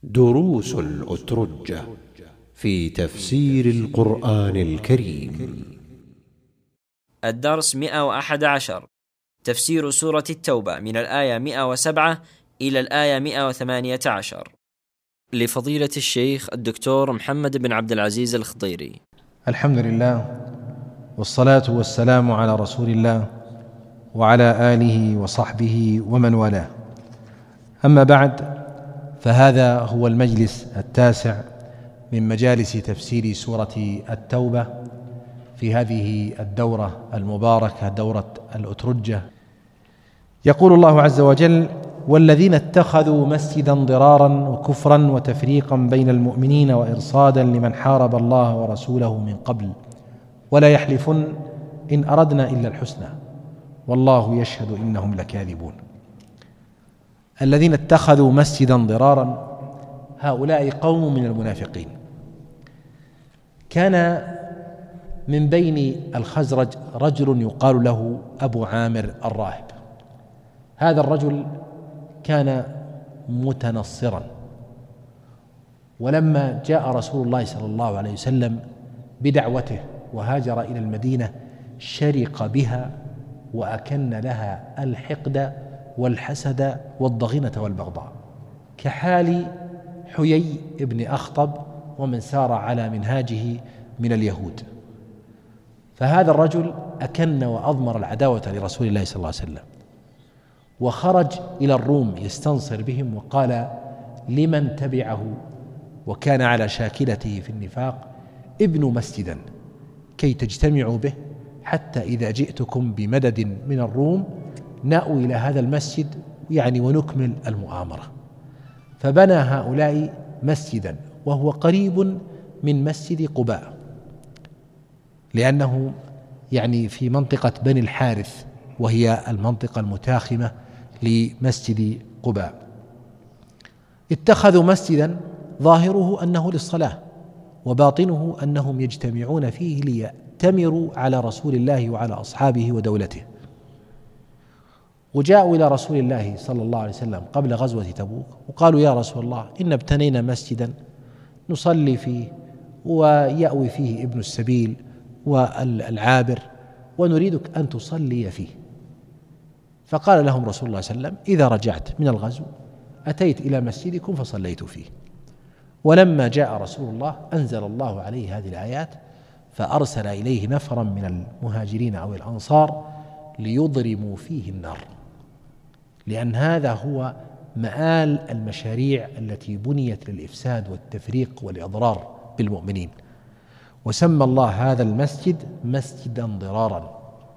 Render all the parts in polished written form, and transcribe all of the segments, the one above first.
دروس الأترجة في تفسير القرآن الكريم. الدرس 111، تفسير سورة التوبة من الآية 107 إلى الآية 118، لفضيلة الشيخ الدكتور محمد بن عبد العزيز الخضيري. الحمد لله والصلاة والسلام على رسول الله وعلى آله وصحبه ومن والاه. أما بعد، فهذا هو المجلس التاسع من مجالس تفسير سورة التوبة في هذه الدورة المباركة، دورة الأترجة. يقول الله عز وجل: والذين اتخذوا مسجدا ضرارا وكفرا وتفريقا بين المؤمنين وإرصادا لمن حارب الله ورسوله من قبل ولا يحلفن إن أردنا إلا الحسنى والله يشهد إنهم لكاذبون. الذين اتخذوا مسجدا ضرارا، هؤلاء قوم من المنافقين. كان من بين الخزرج رجل يقال له أبو عامر الراهب. هذا الرجل كان متنصرا، ولما جاء رسول الله صلى الله عليه وسلم بدعوته وهاجر إلى المدينة شرق بها وأكن لها الحقد والحسد والضغينة والبغضاء، كحال حيي بن أخطب ومن سار على منهاجه من اليهود. فهذا الرجل أكن وأضمر العداوة لرسول الله صلى الله عليه وسلم، وخرج إلى الروم يستنصر بهم، وقال لمن تبعه وكان على شاكلته في النفاق: ابنوا مسجدا كي تجتمعوا به، حتى إذا جئتكم بمدد من الروم نأوي إلى هذا المسجد ونكمل المؤامرة. فبنى هؤلاء مسجدا وهو قريب من مسجد قباء، لأنه في منطقة بني الحارث، وهي المنطقة المتاخمة لمسجد قباء. اتخذوا مسجدا ظاهره أنه للصلاة، وباطنه أنهم يجتمعون فيه ليأتمروا على رسول الله وعلى أصحابه ودولته. وجاءوا إلى رسول الله صلى الله عليه وسلم قبل غزوة تبوك وقالوا: يا رسول الله، إن ابتنينا مسجدا نصلي فيه ويأوي فيه ابن السبيل والعابر، ونريدك أن تصلي فيه. فقال لهم رسول الله صلى الله عليه وسلم: إذا رجعت من الغزو أتيت إلى مسجدكم فصليت فيه. ولما جاء رسول الله أنزل الله عليه هذه الآيات، فأرسل إليه نفرا من المهاجرين أو الأنصار ليضرموا فيه النار، لأن هذا هو مآل المشاريع التي بنيت للإفساد والتفريق والإضرار بالمؤمنين. وسمى الله هذا المسجد مسجدا ضرارا،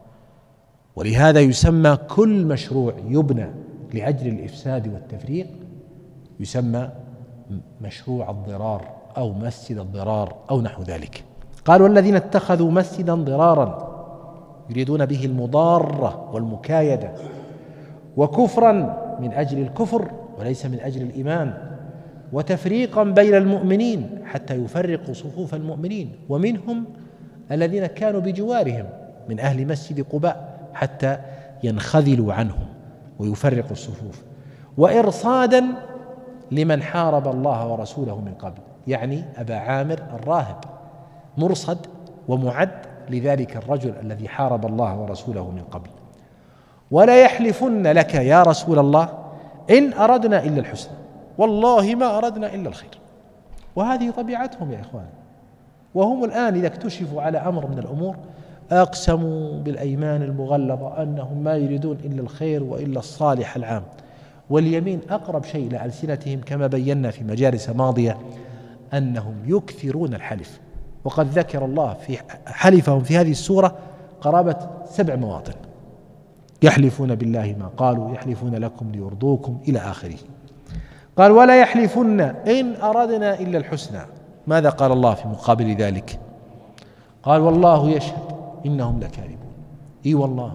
ولهذا يسمى كل مشروع يبنى لأجل الإفساد والتفريق يسمى مشروع الضرار أو مسجد الضرار أو نحو ذلك. قال: والذين اتخذوا مسجدا ضرارا، يريدون به المضارة والمكايدة، وكفرا من أجل الكفر وليس من أجل الإيمان، وتفريقا بين المؤمنين حتى يفرقوا صفوف المؤمنين، ومنهم الذين كانوا بجوارهم من أهل مسجد قباء حتى ينخذلوا عنهم ويفرقوا الصفوف، وإرصادا لمن حارب الله ورسوله من قبل، أبا عامر الراهب مرصد ومعد لذلك الرجل الذي حارب الله ورسوله من قبل. ولا يحلفن لك يا رسول الله إن أردنا إلا الحسنى والله ما أردنا إلا الخير. وهذه طبيعتهم يا إخوان، وهم الآن إذا اكتشفوا على أمر من الأمور أقسموا بالأيمان المغلظة أنهم ما يريدون إلا الخير وإلا الصالح العام، واليمين أقرب شيء لألسنتهم، كما بينا في مجالس ماضية أنهم يكثرون الحلف. وقد ذكر الله في حلفهم في هذه السورة قرابة 7 مواطن، يحلفون بالله ما قالوا، يحلفون لكم ليرضوكم إلى آخره. قال: ولا يحلفن إن أردنا إلا الحسنى. ماذا قال الله في مقابل ذلك؟ قال: والله يشهد إنهم لكاذبون. إي والله،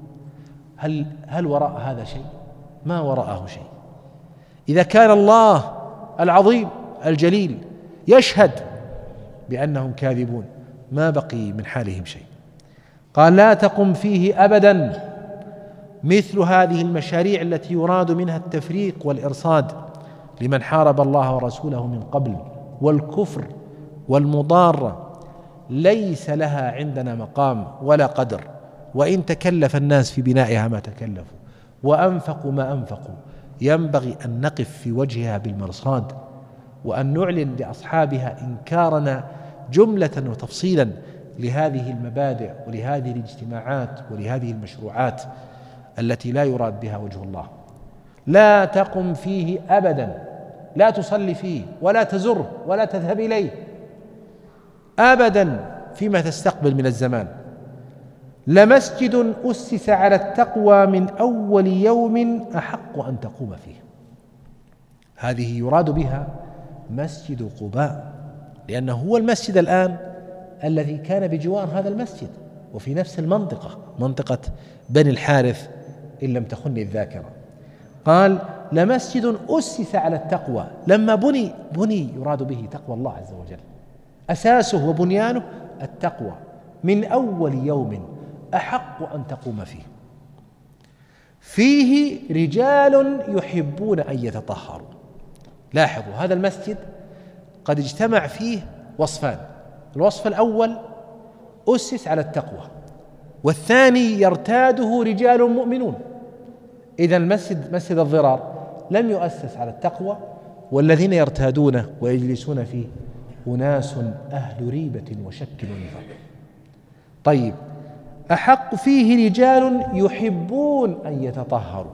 هل وراء هذا شيء؟ ما وراءه شيء. إذا كان الله العظيم الجليل يشهد بأنهم كاذبون ما بقي من حالهم شيء. قال: لا تقم فيه أبدا. مثل هذه المشاريع التي يراد منها التفريق والإرصاد لمن حارب الله ورسوله من قبل، والكفر والمضارة ليس لها عندنا مقام ولا قدر، وإن تكلف الناس في بنائها ما تكلفوا وأنفقوا ما أنفقوا، ينبغي أن نقف في وجهها بالمرصاد، وأن نعلن لأصحابها إنكارنا جملة وتفصيلا لهذه المبادئ ولهذه الاجتماعات ولهذه المشروعات التي لا يراد بها وجه الله. لا تقم فيه أبدا، لا تصلي فيه ولا تزره ولا تذهب إليه أبدا فيما تستقبل من الزمان. لمسجد أسس على التقوى من أول يوم أحق أن تقوم فيه. هذه يراد بها مسجد قباء، لأنه هو المسجد الآن الذي كان بجوار هذا المسجد وفي نفس المنطقة، منطقة بني الحارث إن لم تخني الذاكرة. قال لمسجد أسس على التقوى، لما بني يراد به تقوى الله عز وجل، أساسه وبنيانه التقوى، من أول يوم أحق أن تقوم فيه. فيه رجال يحبون أن يتطهروا. لاحظوا هذا المسجد قد اجتمع فيه وصفان، الوصف الأول أسس على التقوى، والثاني يرتاده رجال مؤمنون. إذا المسجد مسجد الضرار لم يؤسس على التقوى، والذين يرتادونه ويجلسون فيه أناس أهل ريبة وشك ونفاق. طيب، أحق فيه رجال يحبون أن يتطهروا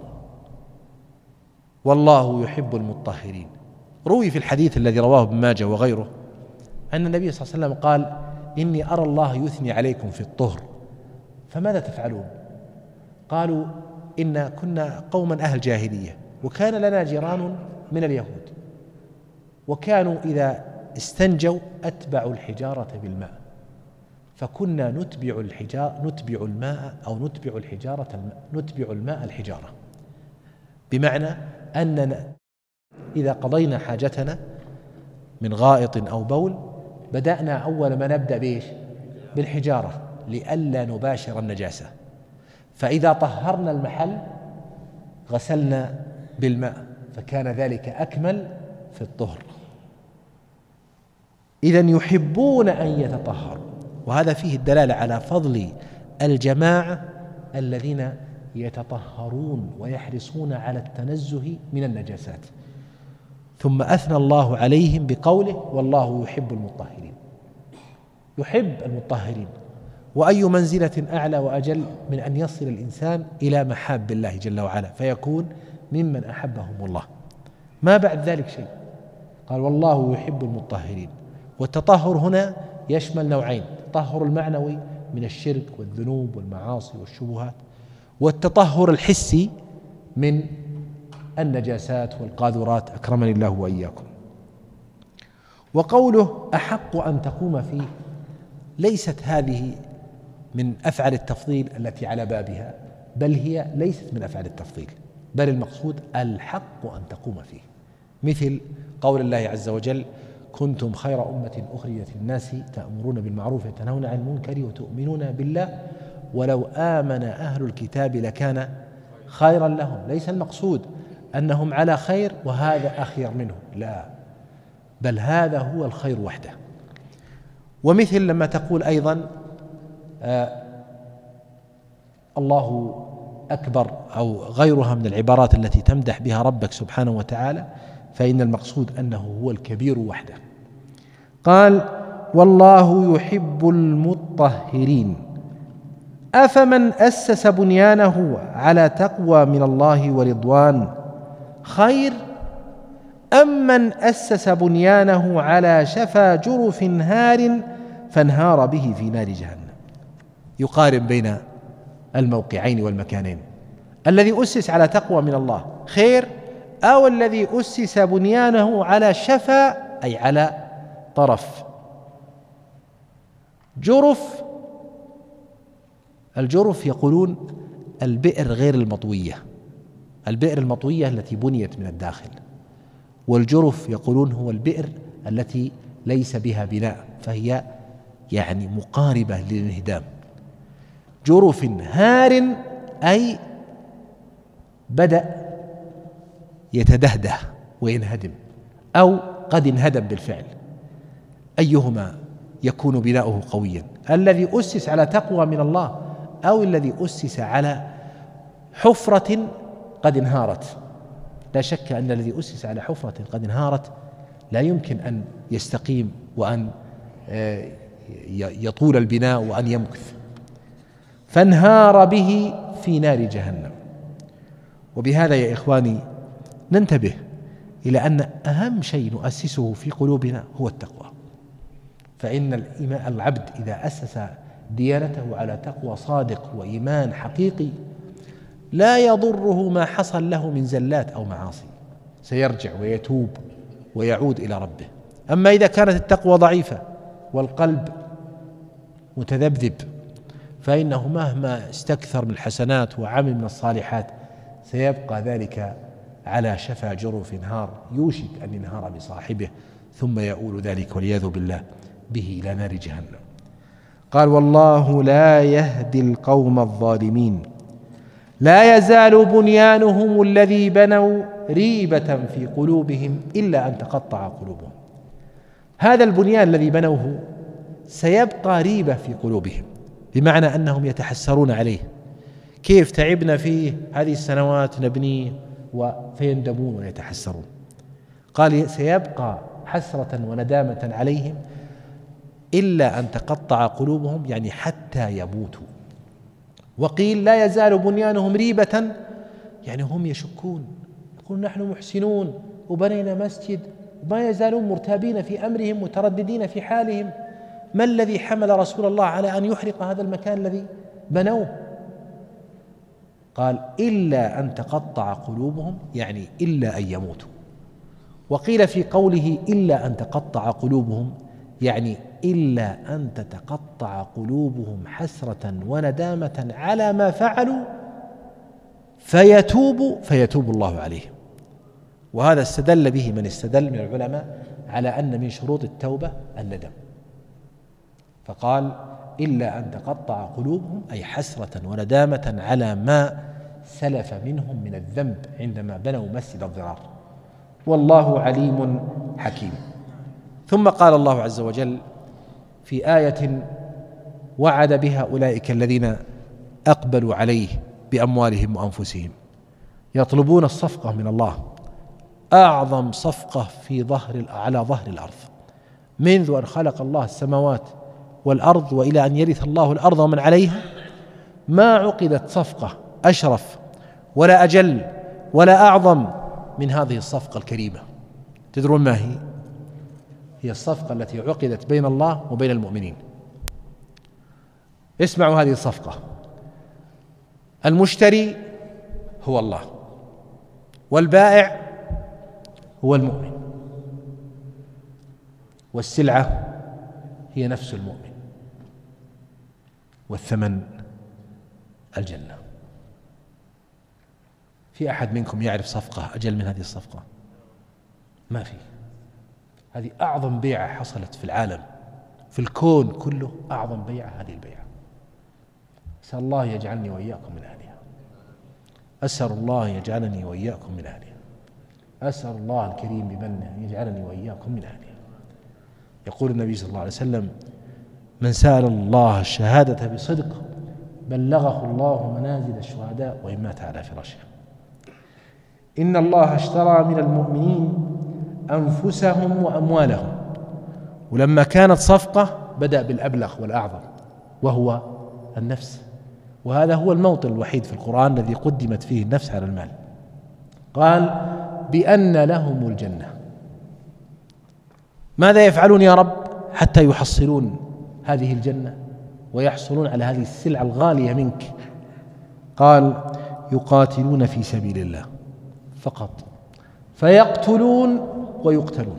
والله يحب المطهرين. روي في الحديث الذي رواه ابن ماجه وغيره أن النبي صلى الله عليه وسلم قال إني أرى الله يثني عليكم في الطهر، فماذا تفعلون؟ قالوا إنا كنا قوما أهل جاهلية، وكان لنا جيران من اليهود، وكانوا إذا استنجوا أتبعوا الحجارة بالماء، فكنا نتبع الماء الحجارة، بمعنى أننا إذا قضينا حاجتنا من غائط أو بول بدأنا أول ما نبدأ بإيش؟ بالحجارة، لئلا نباشر النجاسة، فإذا طهرنا المحل غسلنا بالماء، فكان ذلك أكمل في الطهر. إذن يحبون أن يتطهروا، وهذا فيه الدلالة على فضل الجماعة الذين يتطهرون ويحرصون على التنزه من النجاسات. ثم أثنى الله عليهم بقوله والله يحب المطهرين. يحب المطهرين، وأي منزلة أعلى وأجل من أن يصل الإنسان إلى محاب الله جل وعلا فيكون ممن أحبهم الله، ما بعد ذلك شيء. قال والله يحب المطهرين. والتطهر هنا يشمل نوعين: التطهر المعنوي من الشرك والذنوب والمعاصي والشبهات، والتطهر الحسي من النجاسات والقاذورات، أكرمني الله وإياكم. وقوله أحق أن تقوم فيه ليست هذه من أفعال التفضيل التي على بابها، بل هي ليست من أفعال التفضيل، بل المقصود الحق أن تقوم فيه، مثل قول الله عز وجل كنتم خير أمة أخرجت للناس تأمرون بالمعروف وتنهون عن المنكر وتؤمنون بالله ولو آمن أهل الكتاب لكان خيرا لهم. ليس المقصود أنهم على خير وهذا أخير منه، لا، بل هذا هو الخير وحده. ومثل لما تقول أيضا الله أكبر أو غيرها من العبارات التي تمدح بها ربك سبحانه وتعالى، فإن المقصود أنه هو الكبير وحده. قال والله يحب المطهرين. أفمن أسس بنيانه على تقوى من الله ورضوان خير أم من أسس بنيانه على شفا جرف هار فانهار به في نار جهنم. يقارن بين الموقعين والمكانين، الذي أسس على تقوى من الله خير أو الذي أسس بنيانه على شفا، أي على طرف جرف. الجرف يقولون البئر غير المطوية، البئر المطوية التي بنيت من الداخل، والجرف يقولون هو البئر التي ليس بها بناء فهي يعني مقاربة للانهدام. جرف هار أي بدأ يتدهده وينهدم، أو قد انهدم بالفعل، أيهما يكون بناؤه قويا؟ الذي أسس على تقوى من الله أو الذي أسس على حفرة قد انهارت؟ لا شك أن الذي أسس على حفرة قد انهارت لا يمكن أن يستقيم وأن يطول البناء وأن يمكث، فانهار به في نار جهنم. وبهذا يا إخواني ننتبه إلى أن أهم شيء نؤسسه في قلوبنا هو التقوى، فإن العبد إذا أسس ديانته على تقوى صادق وإيمان حقيقي لا يضره ما حصل له من زلات أو معاصي، سيرجع ويتوب ويعود إلى ربه. أما إذا كانت التقوى ضعيفة والقلب متذبذب فإنه مهما استكثر من الحسنات وعمل من الصالحات سيبقى ذلك على شفا جرف نهار يوشك أن ينهار بصاحبه، ثم يؤول ذلك والعياذ بالله به إلى نار جهنم. قال: والله لا يهدي القوم الظالمين، لا يزال بنيانهم الذي بنوا ريبة في قلوبهم إلا أن تقطع قلوبهم. هذا البنيان الذي بنوه سيبقى ريبة في قلوبهم، بمعنى أنهم يتحسرون عليه، كيف تعبنا فيه هذه السنوات نبنيه، فيندمون ويتحسرون. قال: سيبقى حسرة وندامة عليهم إلا أن تقطع قلوبهم، يعني حتى يموتوا. وقيل: لا يزال بنيانهم ريبة، يعني هم يشكون، يقولون نحن محسنون وبنينا مسجد، وما يزالون مرتابين في أمرهم مترددين في حالهم، ما الذي حمل رسول الله على أن يحرق هذا المكان الذي بنوه؟ قال: إلا أن تقطع قلوبهم، يعني إلا أن يموتوا. وقيل في قوله إلا أن تقطع قلوبهم يعني إلا أن تتقطع قلوبهم حسرة وندامة على ما فعلوا فيتوب الله عليهم. وهذا استدل به من استدل من العلماء على أن من شروط التوبة الندم، فقال: إلا أن تقطع قلوبهم، أي حسرة وندامة على ما سلف منهم من الذنب عندما بنوا مسجد الضرار. والله عليم حكيم. ثم قال الله عز وجل في آية وعد بها أولئك الذين أقبلوا عليه بأموالهم وأنفسهم يطلبون الصفقة من الله، أعظم صفقة على ظهر الأرض منذ أن خلق الله السماوات والأرض وإلى أن يرث الله الأرض ومن عليها، ما عقدت صفقة أشرف ولا أجل ولا أعظم من هذه الصفقة الكريمة. تدرون ما هي؟ هي الصفقة التي عقدت بين الله وبين المؤمنين. اسمعوا هذه الصفقة: المشتري هو الله، والبائع هو المؤمن، والسلعة هي نفس المؤمن، والثمن الجنة. في أحد منكم يعرف صفقة أجل من هذه الصفقة؟ ما في. هذه أعظم بيعة حصلت في العالم، في الكون كله أعظم بيعة هذه البيعة. أسأل الله يجعلني وإياكم من أهلها، أسأل الله يجعلني وإياكم من أهلها، أسأل الله الكريم بمنه أن يجعلني وإياكم من أهلها. يقول النبي صلى الله عليه وسلم: من سأل الله الشهادة بصدق بلغه الله منازل الشهداء وإن مات على فراشه. إن الله اشترى من المؤمنين أنفسهم وأموالهم. ولما كانت صفقة بدأ بالأبلغ والأعظم وهو النفس، وهذا هو الموطن الوحيد في القرآن الذي قدمت فيه النفس على المال. قال: بأن لهم الجنة. ماذا يفعلون يا رب حتى يحصلون هذه الجنة ويحصلون على هذه السلعة الغالية منك؟ قال: يقاتلون في سبيل الله فقط، فيقتلون ويقتلون.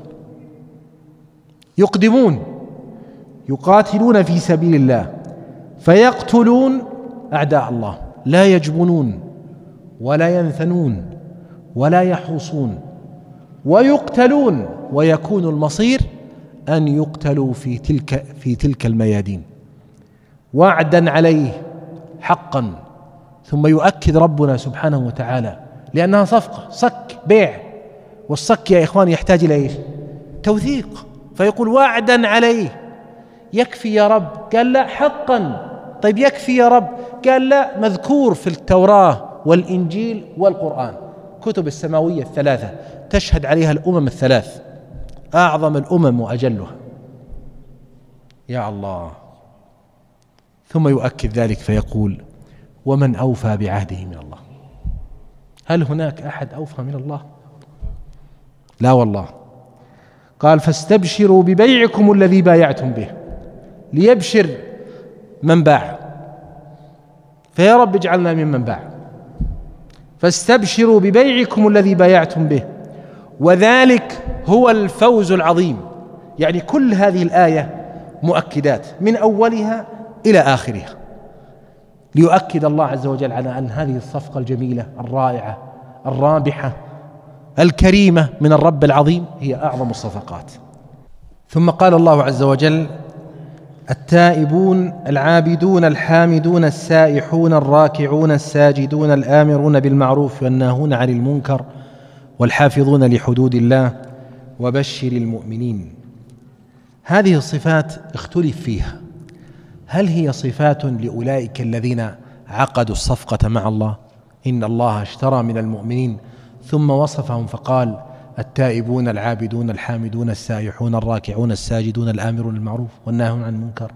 يقدمون، يقاتلون في سبيل الله فيقتلون أعداء الله، لا يجبنون ولا ينثنون ولا يحوصون، ويقتلون، ويكون المصير أن يقتلوا في تلك الميادين وعدا عليه حقا. ثم يؤكد ربنا سبحانه وتعالى لأنها صفقة، صك بيع، والصك يا إخوان يحتاج إلى إيش؟ توثيق. فيقول وعدا عليه، يكفي يا رب؟ قال لا، حقا. طيب يكفي يا رب؟ قال لا، مذكور في التوراة والإنجيل والقرآن، كتب السماوية الثلاثة تشهد عليها الأمم الثلاث، أعظم الأمم وأجلها. يا الله. ثم يؤكد ذلك فيقول ومن أوفى بعهده من الله؟ هل هناك أحد أوفى من الله؟ لا والله. قال فاستبشروا ببيعكم الذي بايعتم به. ليبشر من باع، فيا رب اجعلنا ممن باع. فاستبشروا ببيعكم الذي بايعتم به وذلك هو الفوز العظيم. يعني كل هذه الآية مؤكدات من أولها إلى آخرها، ليؤكد الله عز وجل على أن هذه الصفقة الجميلة الرائعة الرابحة الكريمة من الرب العظيم هي أعظم الصفقات. ثم قال الله عز وجل التائبون العابدون الحامدون السائحون الراكعون الساجدون الآمرون بالمعروف والناهون عن المنكر والحافظون لحدود الله وبشر المؤمنين. هذه الصفات اختلف فيها، هل هي صفات لأولئك الذين عقدوا الصفقة مع الله؟ إن الله اشترى من المؤمنين، ثم وصفهم فقال التائبون العابدون الحامدون السائحون الراكعون الساجدون الآمرون بالمعروف والناهون عن المنكر،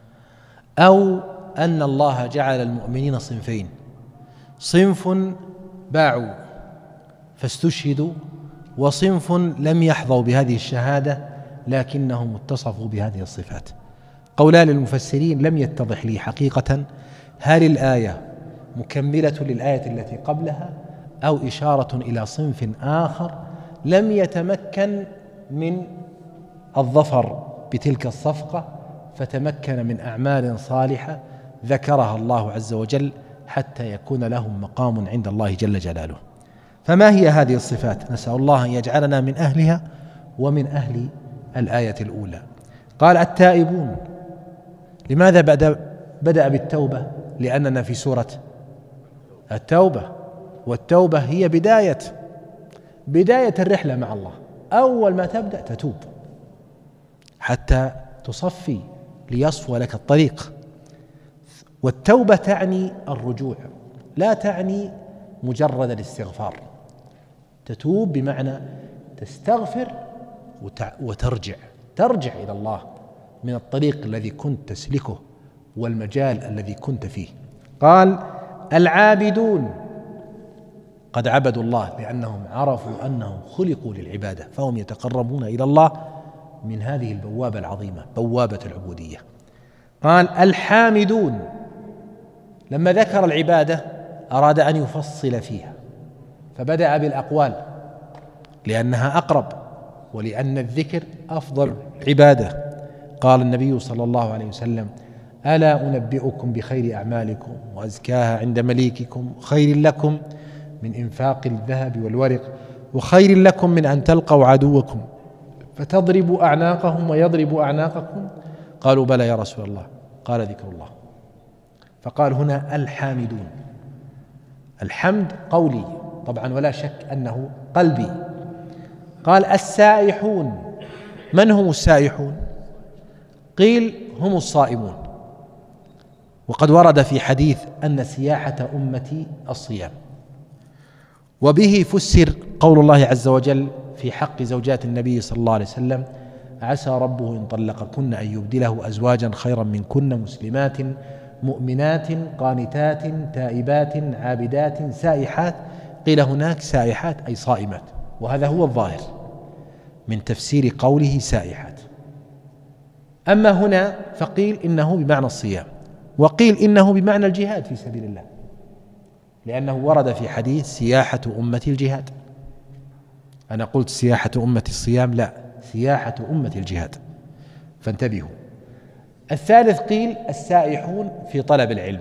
أو أن الله جعل المؤمنين صنفين: صنف باعوا فاستشهدوا، وصنف لم يحظوا بهذه الشهادة لكنهم اتصفوا بهذه الصفات. قولان للمفسرين لم يتضح لي حقيقة، هل الآية مكملة للآية التي قبلها أو إشارة إلى صنف آخر لم يتمكن من الظفر بتلك الصفقة فتمكن من أعمال صالحة ذكرها الله عز وجل حتى يكون لهم مقام عند الله جل جلاله. فما هي هذه الصفات؟ نسأل الله أن يجعلنا من أهلها ومن أهل الآية الأولى. قال التائبون. لماذا بدأ بالتوبة؟ لأننا في سورة التوبة، والتوبة هي بداية الرحلة مع الله. أول ما تبدأ تتوب حتى تصفي ليصفو لك الطريق. والتوبة تعني الرجوع، لا تعني مجرد الاستغفار. تتوب بمعنى تستغفر ترجع إلى الله من الطريق الذي كنت تسلكه والمجال الذي كنت فيه. قال العابدون قد عبدوا الله لأنهم عرفوا أنهم خلقوا للعبادة، فهم يتقربون إلى الله من هذه البوابة العظيمة، بوابة العبودية. قال الحامدون، لما ذكر العبادة أراد أن يفصل فيها فبدأ بالأقوال لأنها أقرب ولأن الذكر أفضل عبادة. قال النبي صلى الله عليه وسلم ألا أنبئكم بخير أعمالكم وأزكاها عند مليككم، خير لكم من إنفاق الذهب والورق، وخير لكم من أن تلقوا عدوكم فتضربوا أعناقهم ويضربوا أعناقكم؟ قالوا بلى يا رسول الله. قال ذكر الله. فقال هنا الحامدون. الحمد قولي طبعا ولا شك أنه قلبي. قال السائحون. من هم السائحون؟ قيل هم الصائمون، وقد ورد في حديث أن سياحة أمتي الصيام. وبه فسر قول الله عز وجل في حق زوجات النبي صلى الله عليه وسلم عسى ربه إن طلقكن أن يبدله أزواجا خيرا منكن مسلمات مؤمنات قانتات تائبات عابدات سائحات. قيل هناك سائحات أي صائمات، وهذا هو الظاهر من تفسير قوله سائحات. أما هنا فقيل إنه بمعنى الصيام، وقيل إنه بمعنى الجهاد في سبيل الله، لأنه ورد في حديث سياحة أمة الجهاد. أنا قلت سياحة أمة الصيام، لا، سياحة أمة الجهاد، فانتبهوا. الثالث قيل السائحون في طلب العلم،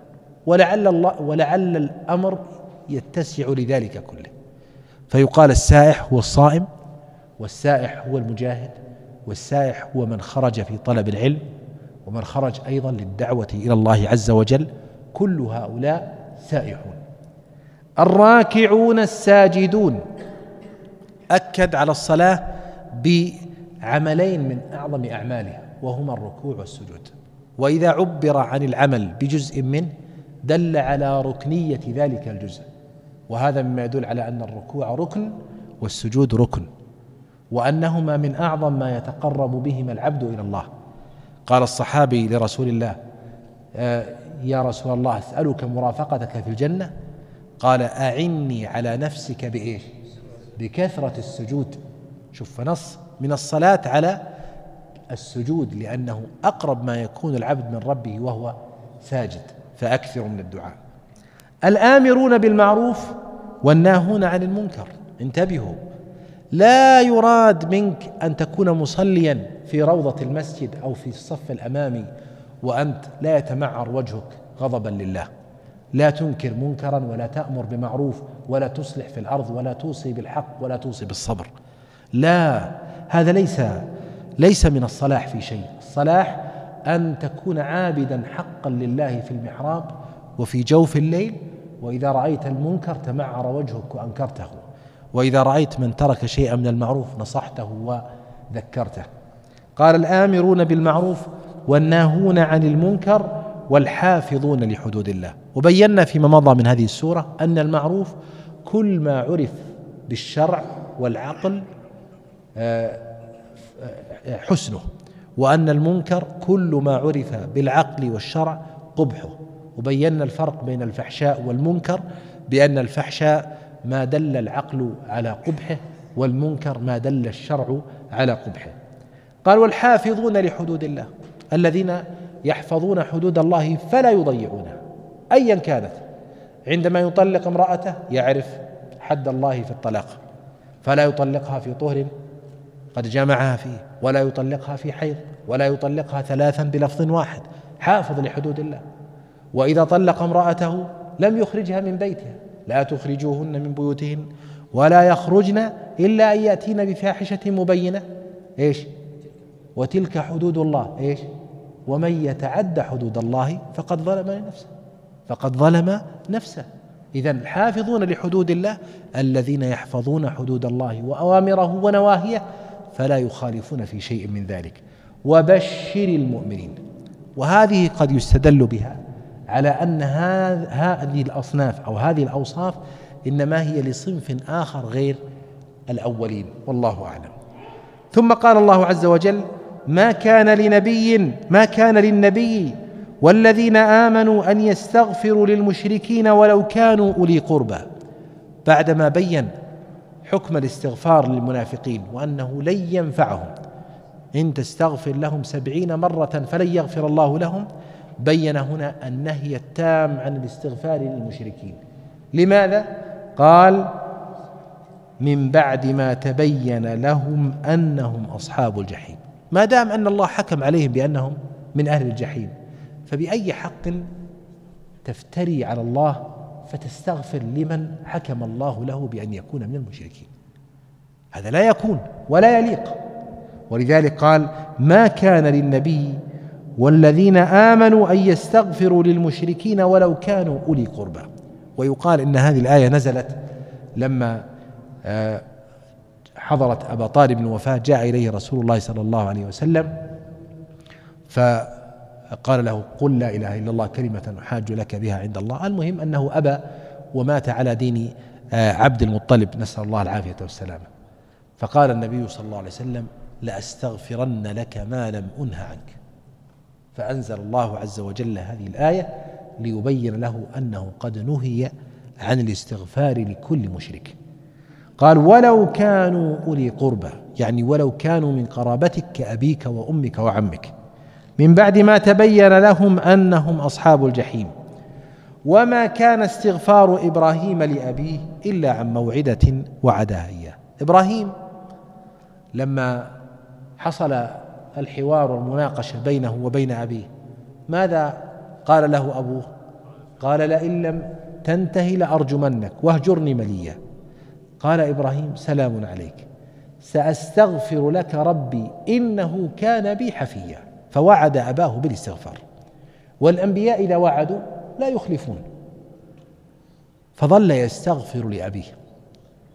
ولعل الأمر يتسع لذلك كله، فيقال السائح هو الصائم، والسائح هو المجاهد، والسائح هو من خرج في طلب العلم، ومن خرج أيضا للدعوة إلى الله عز وجل. كل هؤلاء سائحون. الراكعون الساجدون. أكد على الصلاة بعملين من أعظم أعمالها وهما الركوع والسجود، وإذا عبر عن العمل بجزء منه دل على ركنية ذلك الجزء، وهذا مما يدل على أن الركوع ركن والسجود ركن، وأنهما من أعظم ما يتقرب بهما العبد إلى الله. قال الصحابي لرسول الله: يا رسول الله أسألك مرافقتك في الجنة؟ قال: أعني على نفسك بإيش؟ بكثرة السجود. شوف، فنص من الصلاة على السجود، لأنه أقرب ما يكون العبد من ربه وهو ساجد، فأكثر من الدعاء. الآمرون بالمعروف والناهون عن المنكر، انتبهوا، لا يراد منك أن تكون مصليا في روضة المسجد أو في الصف الأمامي وأنت لا يتمعر وجهك غضبا لله، لا تنكر منكرا ولا تأمر بمعروف ولا تصلح في الأرض ولا توصي بالحق ولا توصي بالصبر. لا، هذا ليس من الصلاح في شيء. الصلاح أن تكون عابدا حقا لله في المحراب وفي جوف الليل، وإذا رأيت المنكر تمعر وجهك وأنكرته، وإذا رأيت من ترك شيئا من المعروف نصحته وذكرته. قال: الآمرون بالمعروف والناهون عن المنكر والحافظون لحدود الله. وبينا فيما مضى من هذه السورة أن المعروف كل ما عرف بالشرع والعقل حسنه، وأن المنكر كل ما عرف بالعقل والشرع قبحه. وبينا الفرق بين الفحشاء والمنكر بأن الفحشاء ما دل العقل على قبحه، والمنكر ما دل الشرع على قبحه. قال: والحافظون لحدود الله، الذين يحفظون حدود الله فلا يضيعونها أيا كانت. عندما يطلق امرأته يعرف حد الله في الطلاق، فلا يطلقها في طهر قد جامعها فيه، ولا يطلقها في حيض، ولا يطلقها 3 بلفظ واحد، حافظ لحدود الله. وإذا طلق امرأته لم يخرجها من بيتها: لا تخرجوهن من بيوتهن ولا يخرجن إلا أن يأتين بفاحشة مبينة. إيش؟ وتلك حدود الله. إيش؟ ومن يتعد حدود الله فقد ظلم نفسه. إذن الحافظون لحدود الله الذين يحفظون حدود الله وأوامره ونواهيه فلا يخالفون في شيء من ذلك. وبشر المؤمنين. وهذه قد يستدل بها على أن هذه الأصناف أو هذه الأوصاف إنما هي لصنف آخر غير الأولين، والله أعلم. ثم قال الله عز وجل: ما كان للنبي والذين آمنوا أن يستغفروا للمشركين ولو كانوا أولي قربى، بعدما بين حكم الاستغفار للمنافقين وأنه لن ينفعهم إن تستغفر لهم 70 مرة فلن يغفر الله لهم، بين هنا النهي التام عن الاستغفار للمشركين. لماذا؟ قال: من بعد ما تبين لهم أنهم أصحاب الجحيم. ما دام أن الله حكم عليهم بأنهم من أهل الجحيم، فبأي حق تفتري على الله فتستغفر لمن حكم الله له بأن يكون من المشركين؟ هذا لا يكون ولا يليق. ولذلك قال: ما كان للنبي والذين آمنوا أن يستغفروا للمشركين ولو كانوا أولي قربى. ويقال إن هذه الآية نزلت لما حضرت أبا طالب الوفاة، جاء إليه رسول الله صلى الله عليه وسلم فقال له: قل لا إله إلا الله كلمة أحاج لك بها عند الله. المهم أنه أبى ومات على دين عبد المطلب، نسأل الله العافية والسلامة. فقال النبي صلى الله عليه وسلم: لأستغفرن لك ما لم أنه عنك. فأنزل الله عز وجل هذه الآية ليبين له أنه قد نهي عن الاستغفار لكل مشرك. قال: ولو كانوا أولي قربى، يعني ولو كانوا من قرابتك كأبيك وأمك وعمك، من بعد ما تبين لهم أنهم أصحاب الجحيم. وما كان استغفار إبراهيم لأبيه إلا عن موعدة وعدها إياه. إبراهيم لما حصل الحوار والمناقشة بينه وبين أبيه، ماذا قال له أبوه؟ قال: لئن لم تنتهي لأرجمنك واهجرني مليا. قال إبراهيم: سلام عليك، سأستغفر لك ربي إنه كان بي حفيا. فوعد أباه بالاستغفار، والأنبياء إذا وعدوا لا يخلفون. فظل يستغفر لأبيه،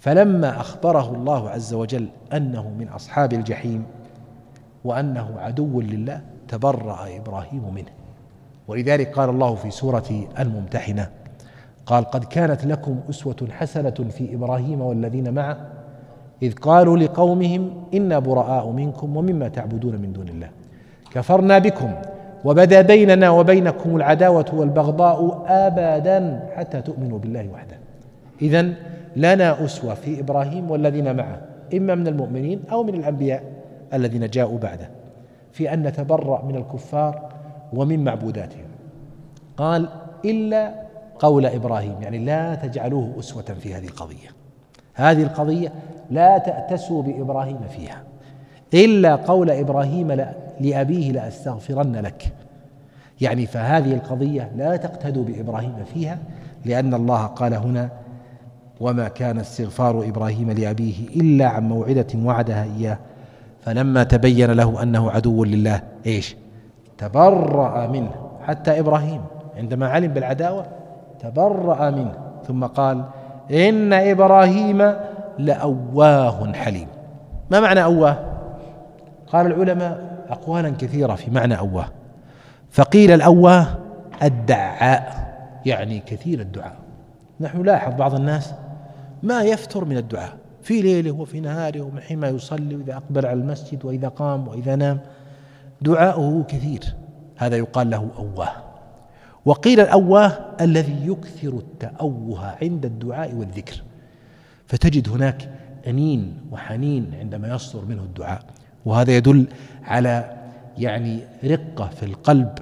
فلما أخبره الله عز وجل أنه من أصحاب الجحيم وأنه عدو لله تبرأ إبراهيم منه. ولذلك قال الله في سورة الممتحنة قال قد كانت لكم أسوة حسنة في إبراهيم والذين معه إذ قالوا لقومهم إنا براء منكم ومما تعبدون من دون الله كفرنا بكم وبدا بيننا وبينكم العداوة والبغضاء أبدا حتى تؤمنوا بالله وحده. إذن لنا أسوة في إبراهيم والذين معه إما من المؤمنين أو من الأنبياء الذين جاءوا بعده في أن نتبرأ من الكفار ومن معبوداتهم. قال إلا قول إبراهيم، يعني لا تجعلوه أسوة في هذه القضية، هذه القضية لا تأتسوا بإبراهيم فيها، إلا قول إبراهيم لأبيه لأستغفرن لك، يعني فهذه القضية لا تقتدوا بإبراهيم فيها، لأن الله قال هنا وما كان استغفار إبراهيم لأبيه إلا عن موعدة وعدها إياه فلما تبين له أنه عدو لله إيش؟ تبرأ منه. حتى إبراهيم عندما علم بالعداوة تبرأ منه، ثم قال إن إبراهيم لأواه حليم. ما معنى أواه؟ قال العلماء أقوالا كثيرة في معنى أواه، فقيل الأواه الدعاء، يعني كثير الدعاء. نحن نلاحظ بعض الناس ما يفتر من الدعاء في ليله وفي نهاره ومن حين ما يصلي وإذا أقبل على المسجد وإذا قام وإذا نام دعاؤه كثير، هذا يقال له أواه. وقيل الأواه الذي يكثر التأوه عند الدعاء والذكر، فتجد هناك أنين وحنين عندما يصدر منه الدعاء، وهذا يدل على يعني رقة في القلب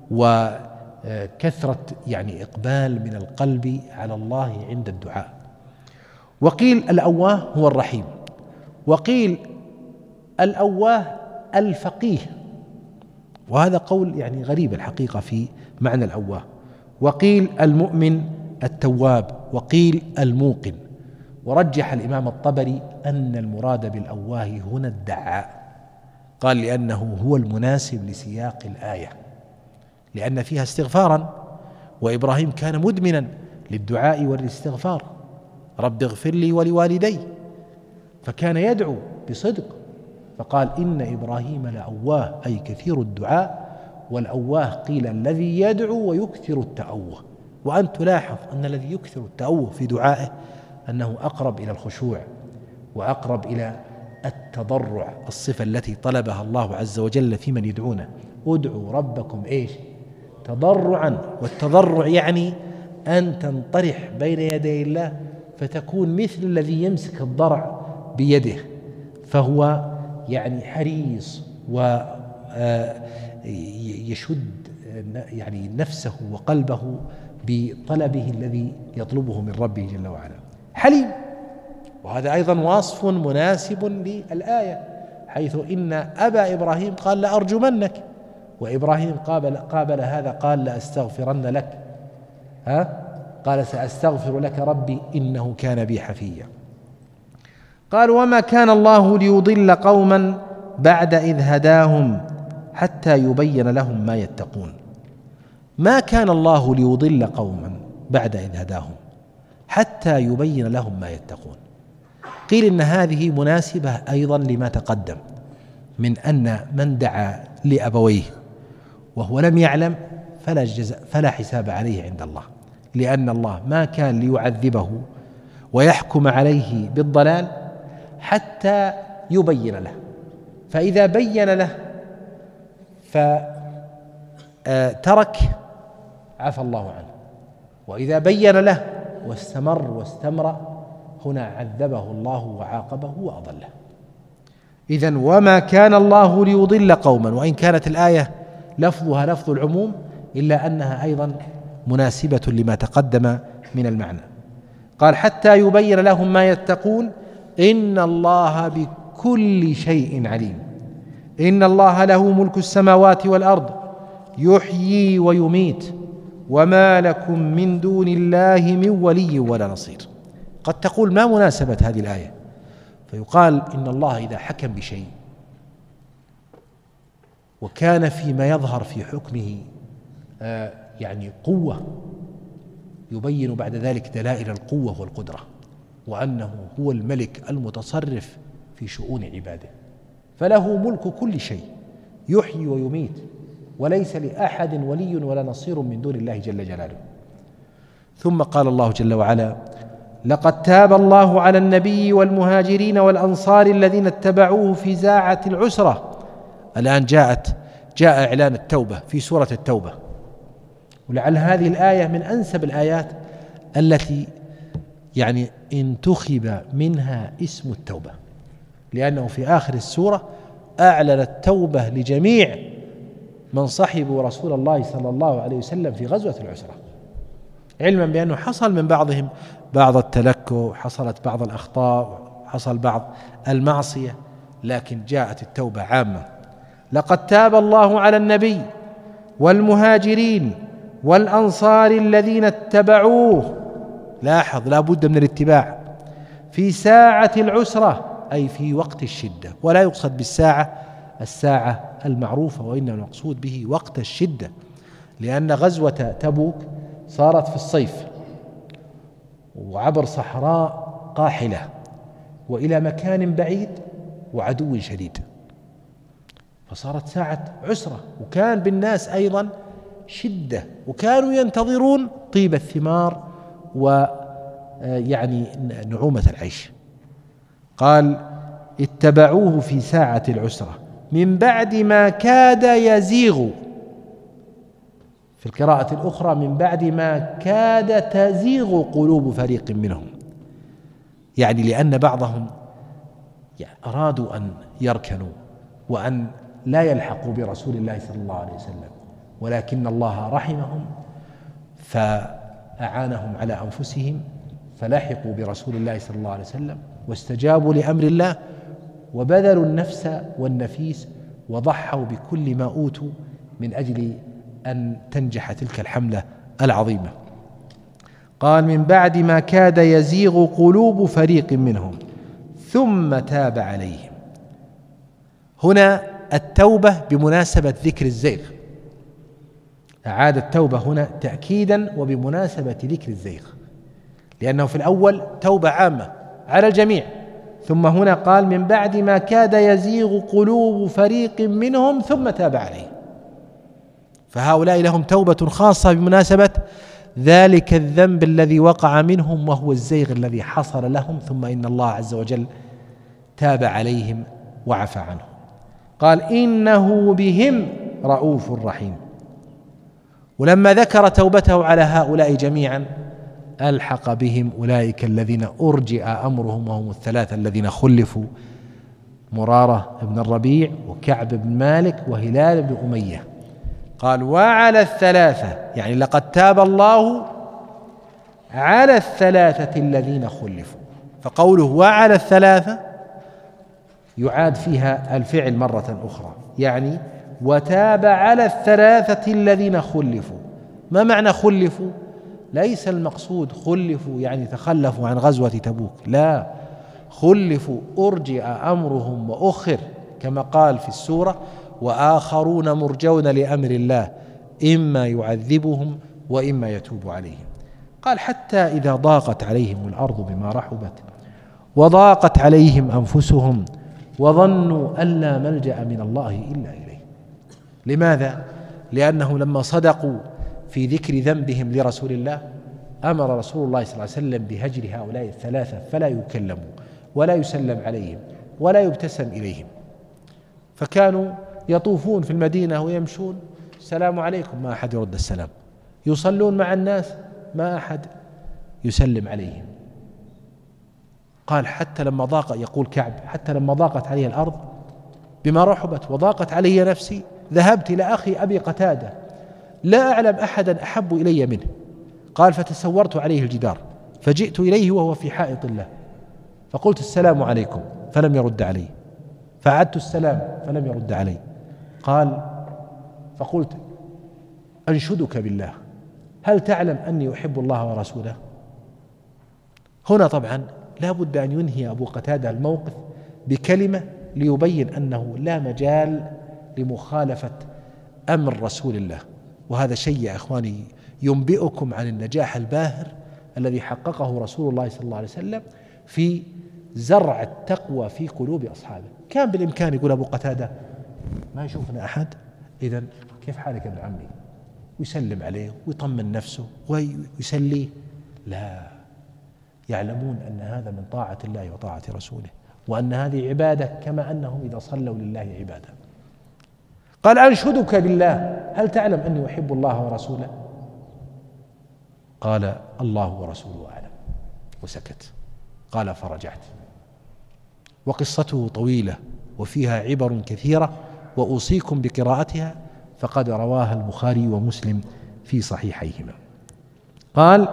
وكثرة يعني إقبال من القلب على الله عند الدعاء. وقيل الأواه هو الرحيم، وقيل الأواه الفقيه، وهذا قول يعني غريب الحقيقة في معنى الأواه. وقيل المؤمن التواب، وقيل الموقن. ورجح الإمام الطبري أن المراد بالأواه هنا الدعاء، قال لأنه هو المناسب لسياق الآية، لأن فيها استغفارا، وإبراهيم كان مدمنا للدعاء والاستغفار، رب اغفر لي ولوالدي، فكان يدعو بصدق، فقال إن إبراهيم لأواه أي كثير الدعاء، والأواه قيل الذي يدعو ويكثر التأوه. وأن تلاحظ أن الذي يكثر التأوه في دعائه أنه أقرب إلى الخشوع وأقرب إلى التضرع، الصفة التي طلبها الله عز وجل في من يدعونه، ادعوا ربكم إيش؟ تضرعا. والتضرع يعني أن تنطرح بين يدي الله فتكون مثل الذي يمسك الضرع بيده، فهو يعني حريص ويشد يعني نفسه وقلبه بطلبه الذي يطلبه من ربه جل وعلا. حليم، وهذا أيضا وصف مناسب للآية، حيث إن أبا إبراهيم قال لأرجمنك، وإبراهيم قابل هذا قال لأستغفرن لك، قال سأستغفر لك ربي إنه كان بي حفيا. قال وما كان الله ليضل قوما بعد إذ هداهم حتى يبين لهم ما يتقون. ما كان الله ليضل قوما بعد إذ هداهم حتى يبين لهم ما يتقون. قيل إن هذه مناسبة أيضا لما تقدم من أن من دعا لأبويه وهو لم يعلم فلا حساب عليه عند الله، لأن الله ما كان ليعذبه ويحكم عليه بالضلال حتى يبين له، فإذا بين له فترك عفى الله عنه، وإذا بين له واستمر واستمر هنا عذبه الله وعاقبه وأضله. إذن وما كان الله ليضل قوما، وإن كانت الآية لفظها لفظ العموم إلا أنها أيضا مناسبة لما تقدم من المعنى. قال حتى يبين لهم ما يتقون إن الله بكل شيء عليم. إن الله له ملك السماوات والأرض يحيي ويميت وما لكم من دون الله من ولي ولا نصير. قد تقول ما مناسبة هذه الآية؟ فيقال إن الله إذا حكم بشيء وكان فيما يظهر في حكمه يعني قوة، يبين بعد ذلك دلائل القوة والقدرة، وأنه هو الملك المتصرف في شؤون عباده، فله ملك كل شيء، يحيي ويميت، وليس لأحد ولي ولا نصير من دون الله جل جلاله. ثم قال الله جل وعلا: لقد تاب الله على النبي والمهاجرين والأنصار الذين اتبعوه في ساعة العسرة. الآن جاء إعلان التوبة في سورة التوبة، ولعل هذه الآية من أنسب الآيات التي يعني انتخب منها اسم التوبة، لأنه في آخر السورة أعلن التوبة لجميع من صحبوا رسول الله صلى الله عليه وسلم في غزوة العسرة، علما بأنه حصل من بعضهم بعض التلكؤ، حصلت بعض الأخطاء، حصل بعض المعصية، لكن جاءت التوبة عامة. لقد تاب الله على النبي والمهاجرين والأنصار الذين اتبعوه، لاحظ لا بد من الاتباع، في ساعة العسرة أي في وقت الشدة، ولا يقصد بالساعة الساعة المعروفة، وإنما المقصود به وقت الشدة، لأن غزوة تبوك صارت في الصيف وعبر صحراء قاحلة وإلى مكان بعيد وعدو شديد، فصارت ساعة عسرة، وكان بالناس أيضا شدة، وكانوا ينتظرون طيب الثمار ويعني نعومة العيش. قال: اتبعوه في ساعة العسرة من بعد ما كاد يزيغ، في القراءة الأخرى من بعد ما كاد تزيغ قلوب فريق منهم، يعني لأن بعضهم أرادوا أن يركنوا وأن لا يلحقوا برسول الله صلى الله عليه وسلم، ولكن الله رحمهم فأعانهم على أنفسهم فلحقوا برسول الله صلى الله عليه وسلم واستجابوا لأمر الله وبذلوا النفس والنفيس وضحوا بكل ما أوتوا من أجل أن تنجح تلك الحملة العظيمة. قال: من بعد ما كاد يزيغ قلوب فريق منهم ثم تاب عليهم. هنا التوبة بمناسبة ذكر الزيغ، أعاد التوبة هنا تأكيدا وبمناسبة ذكر الزيغ، لأنه في الأول توبة عامة على الجميع، ثم هنا قال: من بعد ما كاد يزيغ قلوب فريق منهم ثم تاب عليهم، فهؤلاء لهم توبة خاصة بمناسبة ذلك الذنب الذي وقع منهم وهو الزيغ الذي حصل لهم، ثم إن الله عز وجل تاب عليهم وعفى عنهم. قال: إنه بهم رؤوف رحيم. ولما ذكر توبته على هؤلاء جميعا ألحق بهم أولئك الذين أرجئ أمرهم، وهم الثلاثة الذين خلفوا: مرارة بن الربيع وكعب بن مالك وهلال بن أمية. قال: وعلى الثلاثة، يعني لقد تاب الله على الثلاثة الذين خلفوا، فقوله وعلى الثلاثة يعاد فيها الفعل مرة أخرى، يعني وتاب على الثلاثة الذين خلفوا. ما معنى خلفوا؟ ليس المقصود خلفوا يعني تخلفوا عن غزوة تبوك، لا، خلفوا أرجئ أمرهم وأخر، كما قال في السورة: وآخرون مرجون لأمر الله إما يعذبهم وإما يتوب عليهم. قال: حتى إذا ضاقت عليهم الأرض بما رحبت وضاقت عليهم أنفسهم وظنوا أن لا ملجأ من الله إلا إليه. لماذا؟ لأنه لما صدقوا في ذكر ذنبهم لرسول الله أمر رسول الله صلى الله عليه وسلم بهجر هؤلاء الثلاثة، فلا يكلموا ولا يسلم عليهم ولا يبتسم إليهم، فكانوا يطوفون في المدينة ويمشون: السلام عليكم، ما أحد يرد السلام، يصلون مع الناس ما أحد يسلم عليهم. قال: حتى لما ضاق، يقول كعب، حتى لما ضاقت علي الأرض بما رحبت وضاقت علي نفسي ذهبت إلى أخي أبي قتادة لا أعلم أحدا أحب إلي منه. قال: فتسورت عليه الجدار فجئت إليه وهو في حائط الله فقلت: السلام عليكم، فلم يرد علي، فعدت السلام فلم يرد علي. قال: فقلت: أنشدك بالله، هل تعلم أني أحب الله ورسوله؟ هنا طبعا لا بد أن ينهي أبو قتادة الموقف بكلمة ليبين أنه لا مجال لمخالفة أمر رسول الله، وهذا شيء يا إخواني ينبئكم عن النجاح الباهر الذي حققه رسول الله صلى الله عليه وسلم في زرع التقوى في قلوب أصحابه. كان بالإمكان يقول أبو قتادة ما يشوفنا أحد، إذن كيف حالك ابن عمي، ويسلم عليه ويطمن نفسه ويسليه. لا، يعلمون أن هذا من طاعة الله وطاعة رسوله، وأن هذه عبادة كما أنهم إذا صلوا لله عبادة. قال أنشدك بالله هل تعلم أني أحب الله ورسوله؟ قال الله ورسوله أعلم، وسكت. قال فرجعت. وقصته طويلة وفيها عبر كثيرة، وأوصيكم بقراءتها، فقد رواها البخاري ومسلم في صحيحيهما. قال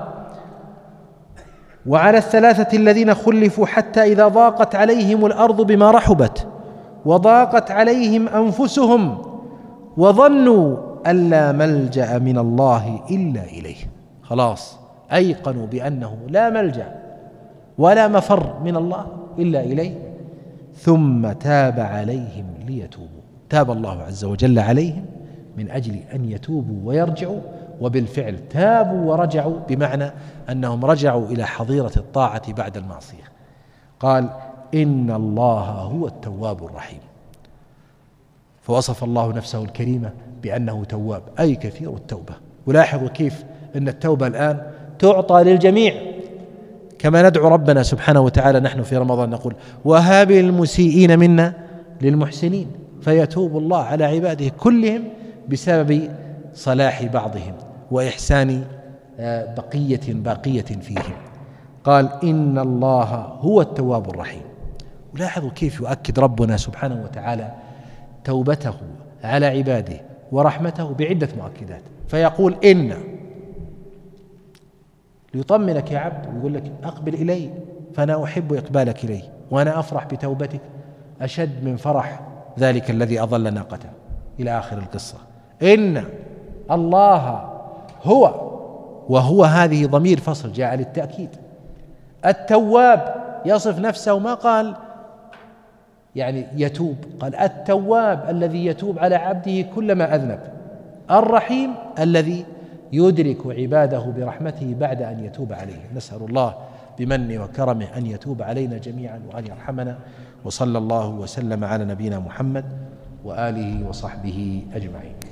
وعلى الثلاثة الذين خلفوا حتى إذا ضاقت عليهم الأرض بما رحبت وضاقت عليهم أنفسهم وظنوا أن لا ملجأ من الله إلا إليه. خلاص أيقنوا بأنه لا ملجأ ولا مفر من الله إلا إليه، ثم تاب عليهم ليتوبوا. تاب الله عز وجل عليهم من أجل أن يتوبوا ويرجعوا، وبالفعل تابوا ورجعوا، بمعنى أنهم رجعوا إلى حظيرة الطاعة بعد المعصية. قال إن الله هو التواب الرحيم، فوصف الله نفسه الكريمة بأنه تواب أي كثير التوبة. ولاحظوا كيف أن التوبة الآن تعطى للجميع، كما ندعو ربنا سبحانه وتعالى نحن في رمضان نقول وهاب المسيئين منا للمحسنين، فيتوب الله على عباده كلهم بسبب صلاح بعضهم وإحسان باقية فيهم. قال إن الله هو التواب الرحيم. ولاحظوا كيف يؤكد ربنا سبحانه وتعالى توبته على عباده ورحمته بعدة مؤكدات، فيقول إن ليطمنك يا عبد، ويقول لك أقبل إلي فأنا أحب إقبالك إلي، وأنا أفرح بتوبتك أشد من فرح ذلك الذي أضل ناقته، إلى آخر القصة. إن الله هو، وهو هذه ضمير فصل جاء للتأكيد. التواب يصف نفسه، ما قال يعني يتوب، قال التواب الذي يتوب على عبده كلما أذنب، الرحيم الذي يدرك عباده برحمته بعد أن يتوب عليه. نسأل الله بمنه وكرمه أن يتوب علينا جميعا وأن يرحمنا، وصلى الله وسلم على نبينا محمد وآله وصحبه أجمعين.